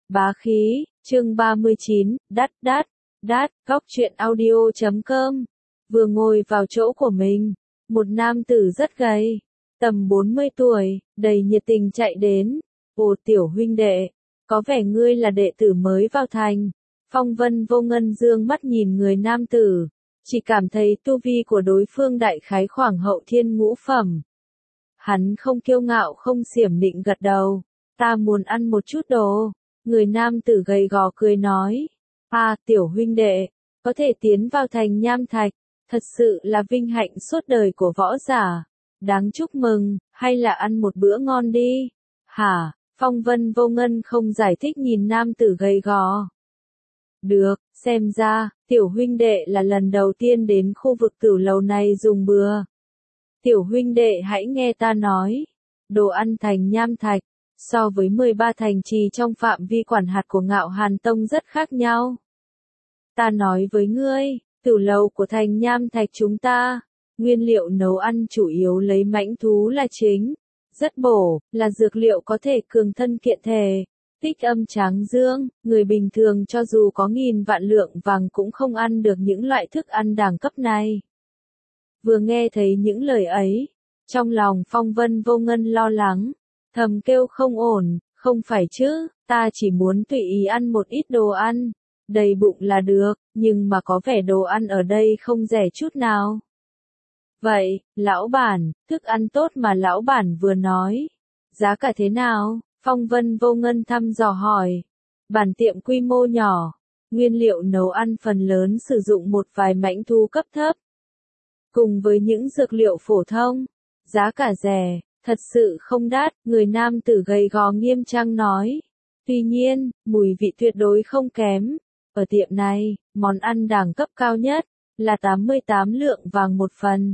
Bá khí, chương 39, góc truyện audio.com. Vừa ngồi vào chỗ của mình, một nam tử rất gầy, tầm 40 tuổi, đầy nhiệt tình chạy đến. Ồ tiểu huynh đệ, có vẻ ngươi là đệ tử mới vào thành. Phong Vân Vô Ngân dương mắt nhìn người nam tử, chỉ cảm thấy tu vi của đối phương đại khái khoảng hậu thiên ngũ phẩm. Hắn không kiêu ngạo không xiểm nịnh gật đầu, ta muốn ăn một chút đồ. Người nam tử gầy gò cười nói, tiểu huynh đệ, có thể tiến vào thành Nham Thạch, thật sự là vinh hạnh suốt đời của võ giả. Đáng chúc mừng, hay là ăn một bữa ngon đi. Hả, Phong Vân Vô Ngân không giải thích nhìn nam tử gầy gò. Được, xem ra, tiểu huynh đệ là lần đầu tiên đến khu vực tử lầu này dùng bữa. Tiểu huynh đệ hãy nghe ta nói, đồ ăn thành Nham Thạch, so với 13 thành trì trong phạm vi quản hạt của Ngạo Hàn Tông rất khác nhau. Ta nói với ngươi, tử lầu của thành Nham Thạch chúng ta, nguyên liệu nấu ăn chủ yếu lấy mãnh thú là chính, rất bổ, là dược liệu có thể cường thân kiện thể, tích âm tráng dương, người bình thường cho dù có nghìn vạn lượng vàng cũng không ăn được những loại thức ăn đẳng cấp này. Vừa nghe thấy những lời ấy, trong lòng Phong Vân Vô Ngân lo lắng, thầm kêu không ổn, không phải chứ, ta chỉ muốn tùy ý ăn một ít đồ ăn, đầy bụng là được, nhưng mà có vẻ đồ ăn ở đây không rẻ chút nào. Vậy, lão bản, thức ăn tốt mà lão bản vừa nói, giá cả thế nào? Phong Vân Vô Ngân thăm dò hỏi. Bản tiệm quy mô nhỏ, nguyên liệu nấu ăn phần lớn sử dụng một vài mãnh thú cấp thấp, cùng với những dược liệu phổ thông, giá cả rẻ, thật sự không đắt, người nam tử gầy gò nghiêm trang nói. Tuy nhiên, mùi vị tuyệt đối không kém. Ở tiệm này, món ăn đẳng cấp cao nhất là 88 lượng vàng một phần.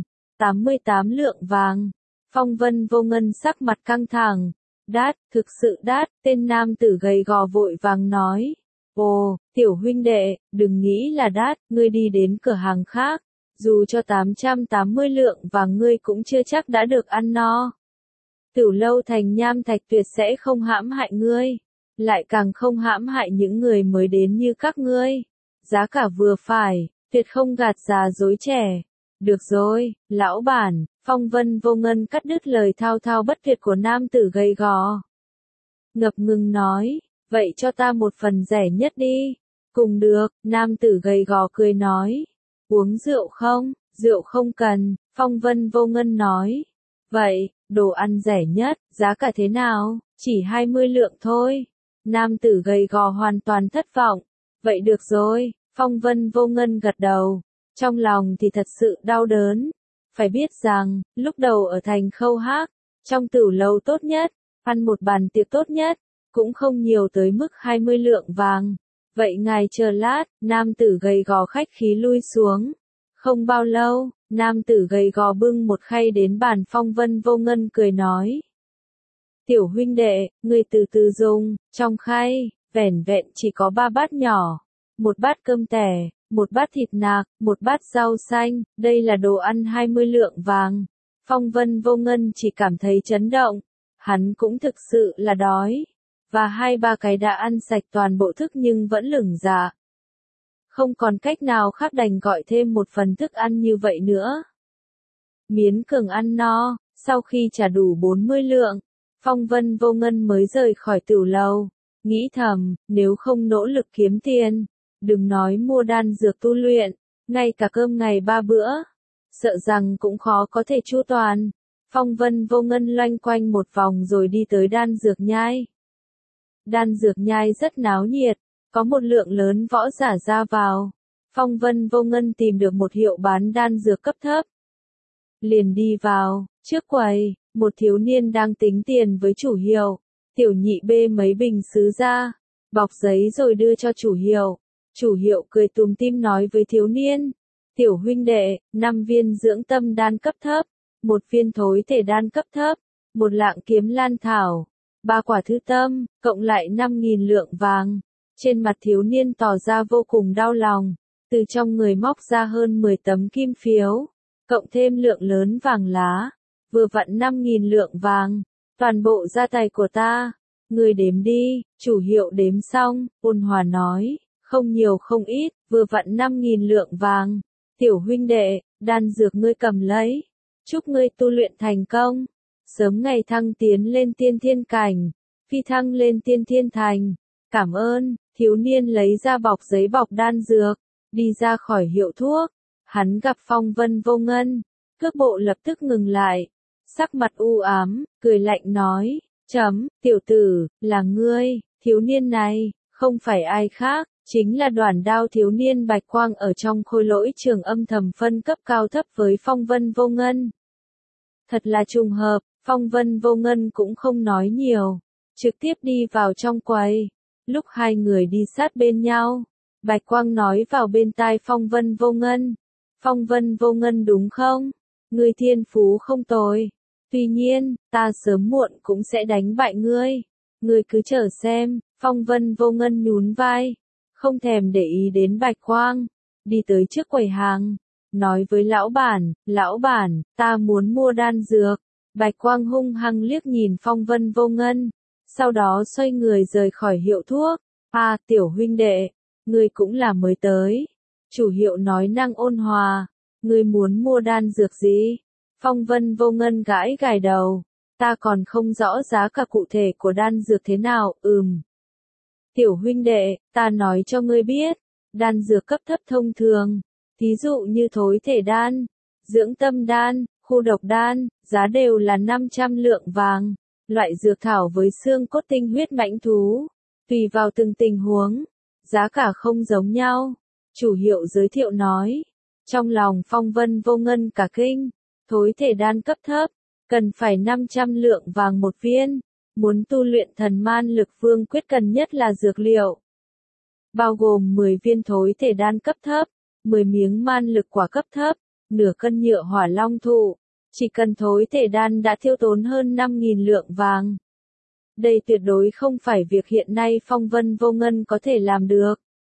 88 lượng vàng. Phong Vân Vô Ngân sắc mặt căng thẳng. Đắt, thực sự đắt, tên nam tử gầy gò vội vàng nói. Ồ, tiểu huynh đệ, đừng nghĩ là đắt, ngươi đi đến cửa hàng khác, dù cho 880 lượng vàng ngươi cũng chưa chắc đã được ăn no. Tử lâu thành Nham Thạch tuyệt sẽ không hãm hại ngươi, lại càng không hãm hại những người mới đến như các ngươi. Giá cả vừa phải, tuyệt không gạt già dối trẻ. Được rồi, lão bản, Phong Vân Vô Ngân cắt đứt lời thao thao bất tuyệt của nam tử gầy gò. Ngập ngừng nói, vậy cho ta một phần rẻ nhất đi. Cùng được, nam tử gầy gò cười nói. Uống rượu không? Rượu không cần, Phong Vân Vô Ngân nói. Vậy, đồ ăn rẻ nhất, giá cả thế nào? Chỉ 20 lượng thôi. Nam tử gầy gò hoàn toàn thất vọng. Vậy được rồi, Phong Vân Vô Ngân gật đầu. Trong lòng thì thật sự đau đớn. Phải biết rằng, lúc đầu ở thành Khâu Hác, trong tử lầu tốt nhất, ăn một bàn tiệc tốt nhất, cũng không nhiều tới mức 20 lượng vàng. Vậy ngài chờ lát, nam tử gầy gò khách khí lui xuống. Không bao lâu, nam tử gầy gò bưng một khay đến bàn Phong Vân Vô Ngân cười nói. Tiểu huynh đệ, người từ từ dùng, trong khay, vẻn vẹn chỉ có 3 bát nhỏ. Một bát cơm tẻ, một bát thịt nạc, một bát rau xanh, đây là đồ ăn 20 lượng vàng. Phong Vân Vô Ngân chỉ cảm thấy chấn động, hắn cũng thực sự là đói. Và 2-3 cái đã ăn sạch toàn bộ thức nhưng vẫn lửng dạ. Không còn cách nào khác đành gọi thêm một phần thức ăn như vậy nữa. Miến cường ăn no, sau khi trả đủ 40 lượng, Phong Vân Vô Ngân mới rời khỏi tửu lầu, nghĩ thầm, nếu không nỗ lực kiếm tiền, đừng nói mua đan dược tu luyện, ngay cả cơm ngày 3 bữa, sợ rằng cũng khó có thể chu toàn. Phong Vân Vô Ngân loanh quanh một vòng rồi đi tới đan dược nhai. Đan dược nhai rất náo nhiệt, có một lượng lớn võ giả ra vào. Phong Vân Vô Ngân tìm được một hiệu bán đan dược cấp thấp. Liền đi vào, trước quầy, một thiếu niên đang tính tiền với chủ hiệu. Tiểu nhị bê mấy bình sứ ra, bọc giấy rồi đưa cho chủ hiệu. Chủ hiệu cười tủm tỉm nói với thiếu niên. Tiểu huynh đệ, 5 viên dưỡng tâm đan cấp thấp, 1 viên thối thể đan cấp thấp, 1 lạng kiếm lan thảo, 3 quả thư tâm, cộng lại 5.000 lượng vàng. Trên mặt thiếu niên tỏ ra vô cùng đau lòng, từ trong người móc ra hơn 10 tấm kim phiếu, cộng thêm lượng lớn vàng lá, vừa vặn 5.000 lượng vàng, toàn bộ gia tài của ta. Ngươi đếm đi, chủ hiệu đếm xong, ôn hòa nói, không nhiều không ít, vừa vặn 5.000 lượng vàng. Tiểu huynh đệ, đan dược ngươi cầm lấy. Chúc ngươi tu luyện thành công. Sớm ngày thăng tiến lên tiên thiên cảnh. Phi thăng lên tiên thiên thành. Cảm ơn, thiếu niên lấy ra bọc giấy bọc đan dược. Đi ra khỏi hiệu thuốc. Hắn gặp Phong Vân Vô Ngân. Cước bộ lập tức ngừng lại. Sắc mặt u ám, cười lạnh nói. Tiểu tử, là ngươi, thiếu niên này, không phải ai khác, chính là Đoản Đao thiếu niên Bạch Quang ở trong khôi lỗi trường âm thầm phân cấp cao thấp với Phong Vân Vô Ngân. Thật là trùng hợp, Phong Vân Vô Ngân cũng không nói nhiều, trực tiếp đi vào trong quầy. Lúc hai người đi sát bên nhau, Bạch Quang nói vào bên tai Phong Vân Vô Ngân. Phong Vân Vô Ngân đúng không? Ngươi thiên phú không tồi. Tuy nhiên, ta sớm muộn cũng sẽ đánh bại ngươi. Ngươi cứ chờ xem. Phong Vân Vô Ngân nhún vai, không thèm để ý đến Bạch Quang, đi tới trước quầy hàng, nói với lão bản, ta muốn mua đan dược. Bạch Quang hung hăng liếc nhìn Phong Vân Vô Ngân, sau đó xoay người rời khỏi hiệu thuốc. Tiểu huynh đệ, ngươi cũng là mới tới. Chủ hiệu nói năng ôn hòa, ngươi muốn mua đan dược gì? Phong Vân Vô Ngân gãi gãi đầu, ta còn không rõ giá cả cụ thể của đan dược thế nào. Tiểu huynh đệ, ta nói cho ngươi biết, đan dược cấp thấp thông thường, thí dụ như thối thể đan, dưỡng tâm đan, khu độc đan, giá đều là 500 lượng vàng. Loại dược thảo với xương cốt tinh huyết mãnh thú, tùy vào từng tình huống, giá cả không giống nhau. Chủ hiệu giới thiệu nói, trong lòng Phong Vân Vô Ngân cả kinh, thối thể đan cấp thấp, cần phải 500 lượng vàng một viên. Muốn tu luyện thần man lực vương quyết cần nhất là dược liệu, bao gồm 10 viên thối thể đan cấp thấp, 10 miếng man lực quả cấp thấp, nửa cân nhựa hỏa long thụ. Chỉ cần thối thể đan đã tiêu tốn hơn 5.000 lượng vàng. Đây tuyệt đối không phải việc hiện nay Phong Vân Vô Ngân có thể làm được.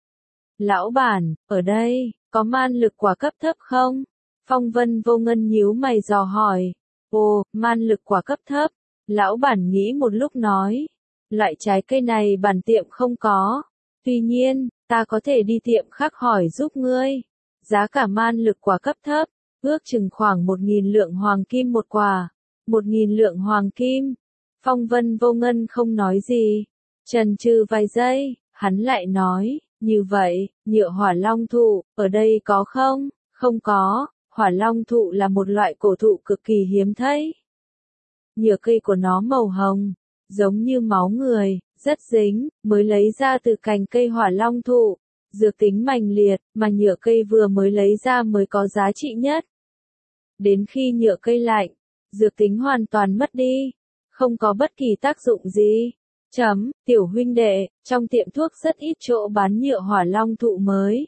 Lão bản, ở đây, có man lực quả cấp thấp không? Phong Vân Vô Ngân nhíu mày dò hỏi. Man lực quả cấp thấp. Lão bản nghĩ một lúc nói, loại trái cây này bản tiệm không có. Tuy nhiên, ta có thể đi tiệm khác hỏi giúp ngươi. Giá cả man lực quả cấp thấp, ước chừng khoảng 1.000 lượng hoàng kim một quả. 1.000 lượng hoàng kim. Phong Vân Vô Ngân không nói gì. Chần chừ vài giây, hắn lại nói, như vậy, nhựa hỏa long thụ, ở đây có không? Không có, hỏa long thụ là một loại cổ thụ cực kỳ hiếm thấy. Nhựa cây của nó màu hồng, giống như máu người, rất dính, mới lấy ra từ cành cây hỏa long thụ. Dược tính mạnh liệt, mà nhựa cây vừa mới lấy ra mới có giá trị nhất. Đến khi nhựa cây lạnh, dược tính hoàn toàn mất đi, không có bất kỳ tác dụng gì. Tiểu huynh đệ, trong tiệm thuốc rất ít chỗ bán nhựa hỏa long thụ mới.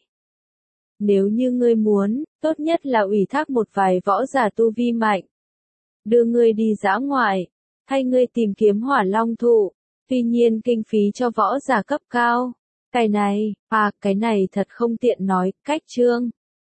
Nếu như ngươi muốn, tốt nhất là ủy thác một vài võ giả tu vi mạnh. Đưa ngươi đi dã ngoại, hay ngươi tìm kiếm hỏa long thụ, tuy nhiên kinh phí cho võ giả cấp cao. Cái này thật không tiện nói, cách chương.